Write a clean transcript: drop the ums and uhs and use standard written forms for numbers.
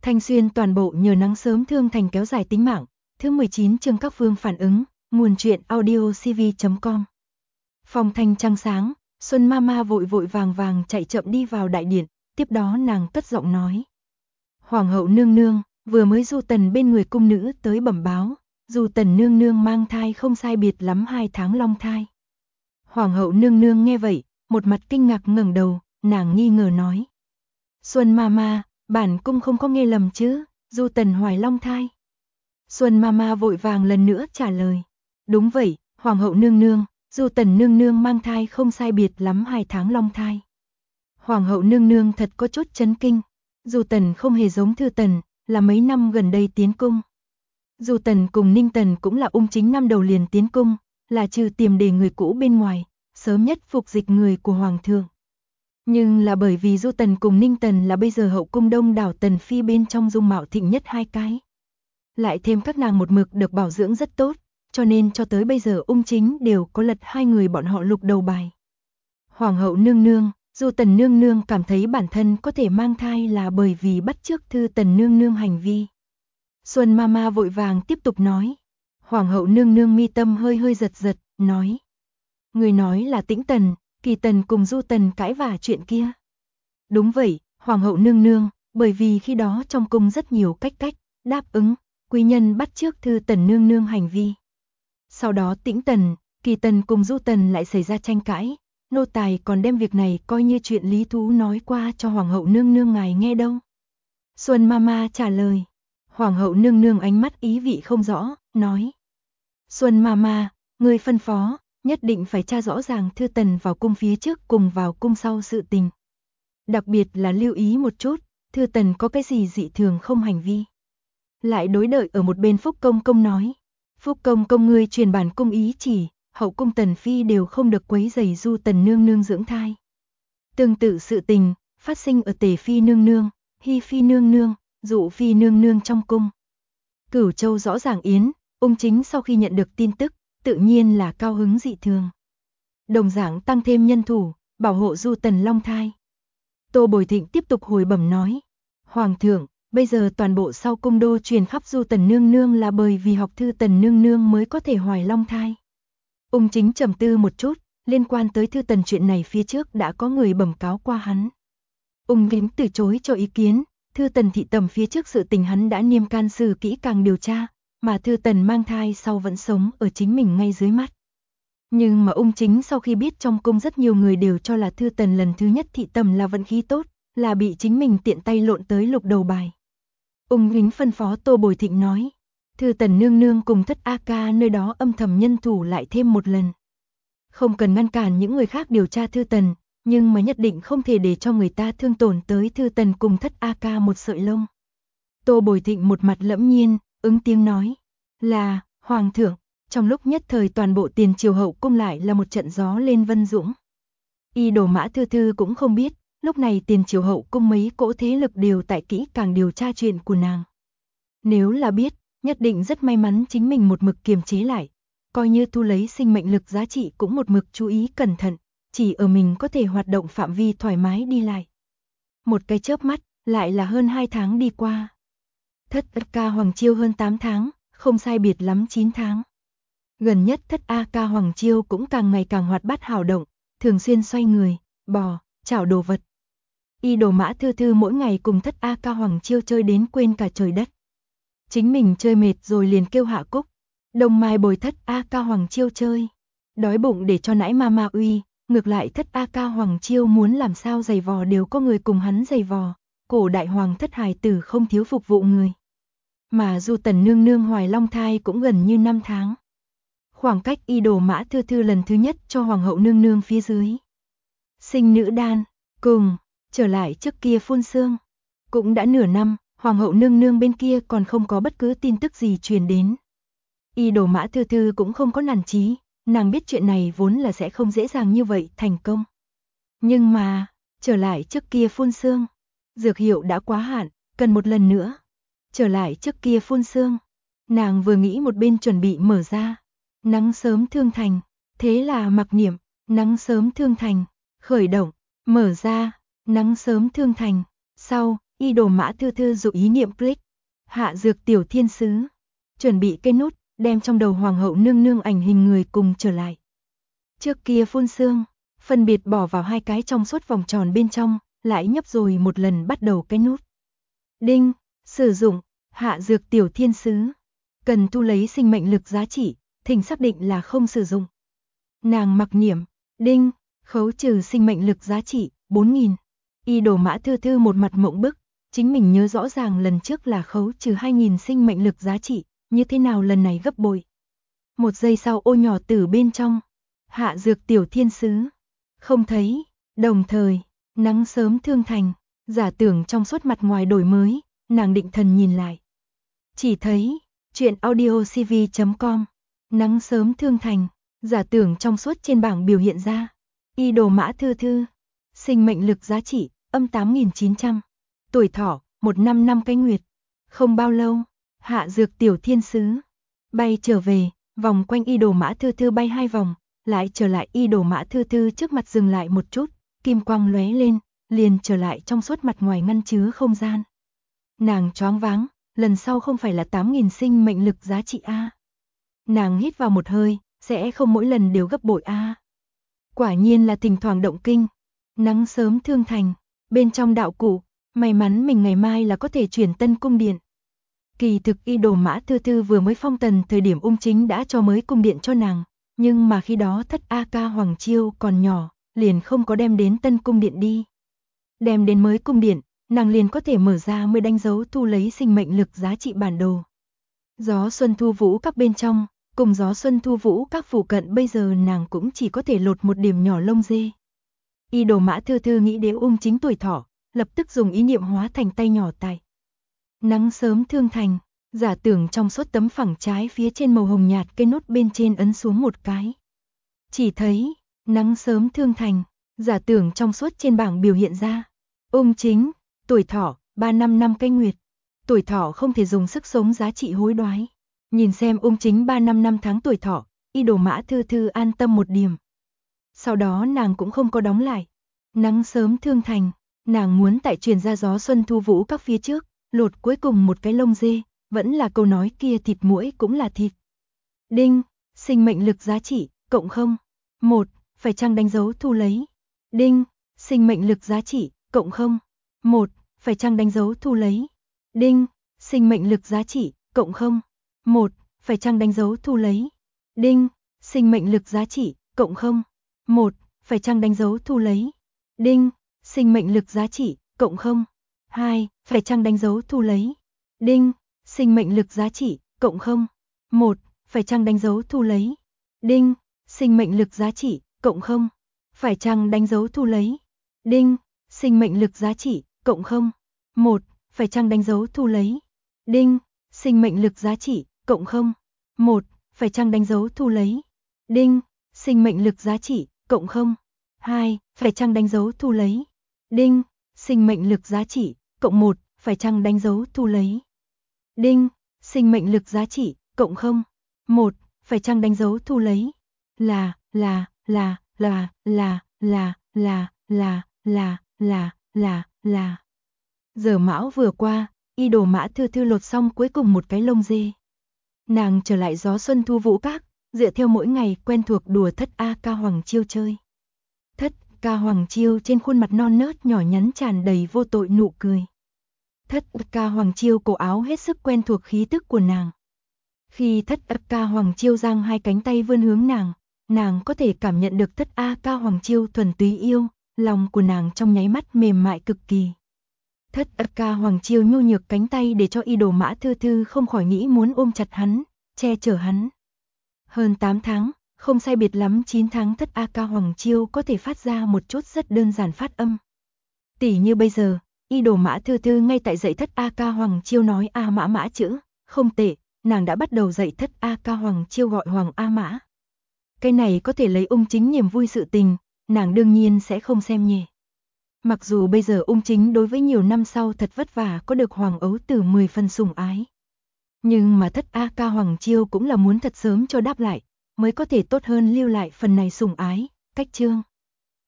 Thanh Xuyên toàn bộ nhờ nắng sớm thương thành kéo dài tính mạng. Thứ 19 chương các phương phản ứng, nguồn truyện audiocv.com. Phòng thanh trăng sáng, Xuân Mama vội vội vàng chạy chậm đi vào đại điện, tiếp đó nàng cất giọng nói. Hoàng hậu nương nương, vừa mới Du Tần bên người cung nữ tới bẩm báo, Du Tần nương nương mang thai không sai biệt lắm 2 tháng long thai. Hoàng hậu nương nương nghe vậy, một mặt kinh ngạc ngẩng đầu, nàng nghi ngờ nói. Xuân Mama, bản cung không có nghe lầm chứ, Du Tần hoài long thai. Xuân Mama vội vàng lần nữa trả lời. Đúng vậy, Hoàng hậu nương nương, Du Tần nương nương mang thai không sai biệt lắm 2 tháng long thai. Hoàng hậu nương nương thật có chút chấn kinh. Du Tần không hề giống Thư Tần, là mấy năm gần đây tiến cung. Du Tần cùng Ninh Tần cũng là ung chính năm đầu liền tiến cung, là trừ tiềm đề người cũ bên ngoài, sớm nhất phục dịch người của Hoàng thượng. Nhưng là bởi vì Du Tần cùng Ninh Tần là bây giờ hậu cung đông đảo Tần phi bên trong dung mạo thịnh nhất 2 cái. Lại thêm các nàng một mực được bảo dưỡng rất tốt, cho nên cho tới bây giờ ung chính đều có lật 2 người bọn họ lục đầu bài. Hoàng hậu nương nương, Du Tần nương nương cảm thấy bản thân có thể mang thai là bởi vì bắt chước Thư Tần nương nương hành vi. Xuân Mama vội vàng tiếp tục nói. Hoàng hậu nương nương mi tâm hơi giật giật, nói. Người nói là Tĩnh Tần, Kỳ Tần cùng Du Tần cãi vả chuyện kia. Đúng vậy, Hoàng hậu nương nương, bởi vì khi đó trong cung rất nhiều cách đáp ứng, quý nhân bắt chước Thư Tần nương nương hành vi. Sau đó Tĩnh Tần, Kỳ Tần cùng Du Tần lại xảy ra tranh cãi, nô tài còn đem việc này coi như chuyện lý thú nói qua cho Hoàng hậu nương nương ngài nghe đâu. Xuân Mama trả lời. Hoàng hậu nương nương ánh mắt ý vị không rõ, nói. Xuân Mama, người phân phó, nhất định phải tra rõ ràng Thư Tần vào cung phía trước cùng vào cung sau sự tình. Đặc biệt là lưu ý một chút, Thư Tần có cái gì dị thường không hành vi. Lại đối đợi ở một bên Phúc Công Công nói. Phúc Công Công ngươi truyền bản cung ý chỉ, hậu cung Tần phi đều không được quấy rầy Du Tần nương nương dưỡng thai. Tương tự sự tình, phát sinh ở Tề phi nương nương, Hy phi nương nương, Dụ phi nương nương trong cung. Cửu Châu rõ ràng yến, ung chính sau khi nhận được tin tức, tự nhiên là cao hứng dị thường. Đồng dạng tăng thêm nhân thủ, bảo hộ Du Tần long thai. Tô Bồi Thịnh tiếp tục hồi bẩm nói. Hoàng thượng, bây giờ toàn bộ sau cung đô truyền khắp Du Tần nương nương là bởi vì học Thư Tần nương nương mới có thể hoài long thai. Ung chính trầm tư một chút, liên quan tới Thư Tần chuyện này phía trước đã có người bẩm cáo qua hắn. Ung chính từ chối cho ý kiến, Thư Tần thị tầm phía trước sự tình hắn đã niêm can xử kỹ càng điều tra, mà Thư Tần mang thai sau vẫn sống ở chính mình ngay dưới mắt. Nhưng mà ung chính sau khi biết trong cung rất nhiều người đều cho là Thư Tần lần thứ nhất thị tầm là vận khí tốt, là bị chính mình tiện tay lộn tới lục đầu bài. Ung chính phân phó Tô Bồi Thịnh nói, Thư Tần nương nương cùng Thất A Ca nơi đó âm thầm nhân thủ lại thêm một lần. Không cần ngăn cản những người khác điều tra Thư Tần, nhưng mà nhất định không thể để cho người ta thương tổn tới Thư Tần cùng Thất A Ca một sợi lông. Tô Bồi Thịnh một mặt lẫm nhiên, ứng tiếng nói, là, Hoàng thượng. Trong lúc nhất thời toàn bộ tiền triều hậu cung lại là một trận gió lên vân dũng. Y Đồ Mã Thư Thư cũng không biết, lúc này tiền triều hậu cung mấy cỗ thế lực đều tại kỹ càng điều tra chuyện của nàng. Nếu là biết, nhất định rất may mắn chính mình một mực kiềm chế lại, coi như thu lấy sinh mệnh lực giá trị cũng một mực chú ý cẩn thận, chỉ ở mình có thể hoạt động phạm vi thoải mái đi lại. Một cái chớp mắt, lại là hơn 2 tháng đi qua. Thất A Ca Hoàng Chiêu hơn 8 tháng, không sai biệt lắm 9 tháng. Gần nhất Thất A Ca Hoàng Chiêu cũng càng ngày càng hoạt bát hào động, thường xuyên xoay người, bò, chảo đồ vật. Y Đồ Mã Thư Thư mỗi ngày cùng Thất A Ca Hoàng Chiêu chơi đến quên cả trời đất. Chính mình chơi mệt rồi liền kêu Hạ Cúc, Đồng Mai bồi Thất A Ca Hoàng Chiêu chơi. Đói bụng để cho nãi mama uy, ngược lại Thất A Ca Hoàng Chiêu muốn làm sao giày vò đều có người cùng hắn giày vò, cổ đại hoàng thất hài tử không thiếu phục vụ người. Mà Du Tần nương nương hoài long thai cũng gần như 5 tháng. Khoảng cách Y Đồ Mã Thư Thư lần thứ nhất cho Hoàng hậu nương nương phía dưới. Sinh nữ đan, cùng, trở lại trước kia phun sương. Cũng đã nửa năm, Hoàng hậu nương nương bên kia còn không có bất cứ tin tức gì truyền đến. Y Đồ Mã Thư Thư cũng không có nản chí, nàng biết chuyện này vốn là sẽ không dễ dàng như vậy thành công. Nhưng mà, trở lại trước kia phun sương, dược hiệu đã quá hạn, cần một lần nữa. Trở lại trước kia phun sương, nàng vừa nghĩ một bên chuẩn bị mở ra. Nắng sớm thương thành, thế là mặc niệm, nắng sớm thương thành, khởi động, mở ra, nắng sớm thương thành. Sau, Y Đồ Mã Thư Thư dụ ý niệm click. Hạ Dược Tiểu Thiên Sứ. Chuẩn bị cây nút, đem trong đầu Hoàng hậu nương nương ảnh hình người cùng trở lại. Trước kia phun sương, phân biệt bỏ vào 2 cái trong suốt vòng tròn bên trong, lại nhấp rồi một lần bắt đầu cái nút. Đinh, sử dụng, Hạ Dược Tiểu Thiên Sứ. Cần thu lấy sinh mệnh lực giá trị, thỉnh xác định là không sử dụng. Nàng mặc niệm, đinh, khấu trừ sinh mệnh lực giá trị, 4.000. Y Đồ Mã Thư Thư một mặt mộng bức, chính mình nhớ rõ ràng lần trước là khấu trừ 2.000 sinh mệnh lực giá trị, như thế nào lần này gấp bội. Một giây sau ô nhỏ từ bên trong, Hạ Dược Tiểu Thiên Sứ. Không thấy, đồng thời, nắng sớm thương thành, giả tưởng trong suốt mặt ngoài đổi mới, nàng định thần nhìn lại. Chỉ thấy, truyện audiocv.com, nắng sớm thương thành, giả tưởng trong suốt trên bảng biểu hiện ra. Y Đồ Mã Thư Thư, sinh mệnh lực giá trị, âm 8.900. Tuổi thọ, 1 năm cái nguyệt. Không bao lâu, Hạ Dược Tiểu Thiên Sứ bay trở về, vòng quanh Y Đồ Mã Thư Thư bay 2 vòng, lại trở lại Y Đồ Mã Thư Thư trước mặt dừng lại một chút, kim quang lóe lên, liền trở lại trong suốt mặt ngoài ngăn chứa không gian. Nàng choáng váng, lần sau không phải là 8.000 sinh mệnh lực giá trị a. Nàng hít vào một hơi, sẽ không mỗi lần đều gấp bội a. Quả nhiên là thỉnh thoảng động kinh. Nắng sớm thương thành, bên trong đạo cụ, may mắn mình ngày mai là có thể chuyển Tân Cung Điện. Kỳ thực Y Đồ Mã Thư Thư vừa mới phong tần thời điểm Ung Chính đã cho mới cung điện cho nàng, nhưng mà khi đó Thất A Ca Hoàng Chiêu còn nhỏ, liền không có đem đến Tân Cung Điện đi. Đem đến mới cung điện, nàng liền có thể mở ra mới đánh dấu thu lấy sinh mệnh lực giá trị bản đồ. Gió Xuân Thu Vũ các bên trong, cùng Gió Xuân Thu Vũ các phụ cận bây giờ nàng cũng chỉ có thể lột một điểm nhỏ lông dê. Y Đồ Mã Thư Thư nghĩ đến Ung Chính tuổi thọ, lập tức dùng ý niệm hóa thành tay nhỏ tại nắng sớm thương thành, giả tưởng trong suốt tấm phẳng trái phía trên màu hồng nhạt cây nốt bên trên ấn xuống một cái. Chỉ thấy, nắng sớm thương thành, giả tưởng trong suốt trên bảng biểu hiện ra. Ung Chính, tuổi thọ, 3 năm cái nguyệt. Tuổi thọ không thể dùng sức sống giá trị hối đoái. Nhìn xem Ung Chính 3 năm tháng tuổi thọ, Y Đồ Mã Thư Thư an tâm một điểm. Sau đó nàng cũng không có đóng lại. Nắng sớm thương thành, nàng muốn tại truyền ra Gió Xuân Thu Vũ các phía trước, lột cuối cùng một cái lông dê, vẫn là câu nói kia thịt muỗi cũng là thịt. Đinh, sinh mệnh lực giá trị, cộng 0. 1, phải chăng đánh dấu thu lấy. Đinh, sinh mệnh lực giá trị, cộng 0. 1, phải chăng đánh dấu thu lấy. Đinh, sinh mệnh lực giá trị, cộng 0. 1, phải chăng đánh dấu thu lấy. Đinh, sinh mệnh lực giá trị, cộng 0. 1, phải chăng đánh dấu thu lấy. Đinh, sinh mệnh lực giá trị, cộng 0. 2, phải chăng đánh dấu thu lấy. Đinh, sinh mệnh lực giá trị, cộng 0. 1, phải chăng đánh dấu thu lấy. Đinh, sinh mệnh lực giá trị, cộng 0. Phải chăng đánh dấu thu lấy. Đinh, sinh mệnh lực giá trị, cộng 0. 1, phải chăng đánh dấu thu lấy. Đinh, sinh mệnh lực giá trị, cộng 0. 1, phải chăng đánh dấu thu lấy. Đinh, sinh mệnh lực giá trị, cộng 0. 2, phải chăng đánh dấu thu lấy. Đinh, sinh mệnh lực giá trị, cộng 1, phải chăng đánh dấu thu lấy. Đinh, sinh mệnh lực giá trị, cộng 0. 1, phải chăng đánh dấu thu lấy. Là. Giờ mão vừa qua, Y Đồ Mã Thư Thư lột xong cuối cùng một cái lông dê. Nàng trở lại Gió Xuân Thu Vũ các, dựa theo mỗi ngày quen thuộc đùa Thất A Ca Hoàng Chiêu chơi. Thất Ca Hoàng Chiêu trên khuôn mặt non nớt nhỏ nhắn tràn đầy vô tội nụ cười. Thất Ca Hoàng Chiêu cổ áo hết sức quen thuộc khí tức của nàng. Khi Thất Ca Hoàng Chiêu giang 2 cánh tay vươn hướng nàng có thể cảm nhận được Thất A Ca Hoàng Chiêu thuần túy yêu, lòng của nàng trong nháy mắt mềm mại cực kỳ. Thất Ca Hoàng Chiêu nhu nhược cánh tay để cho Y Đồ Mã Thư Thư không khỏi nghĩ muốn ôm chặt hắn, che chở hắn. Hơn 8 tháng, không sai biệt lắm 9 tháng Thất A Ca Hoàng Chiêu có thể phát ra một chút rất đơn giản phát âm. Tỉ như bây giờ, Y Đồ Mã Thư Thư ngay tại dạy Thất A Ca Hoàng Chiêu nói A Mã Mã chữ, không tệ, nàng đã bắt đầu dạy Thất A Ca Hoàng Chiêu gọi Hoàng A Mã. Cái này có thể lấy Ung Chính niềm vui sự tình, nàng đương nhiên sẽ không xem nhẹ. Mặc dù bây giờ Ung Chính đối với nhiều năm sau thật vất vả có được Hoàng ấu tử 10 phần sủng ái. Nhưng mà Thất A Ca Hoàng Chiêu cũng là muốn thật sớm cho đáp lại, mới có thể tốt hơn lưu lại phần này sủng ái, cách chương.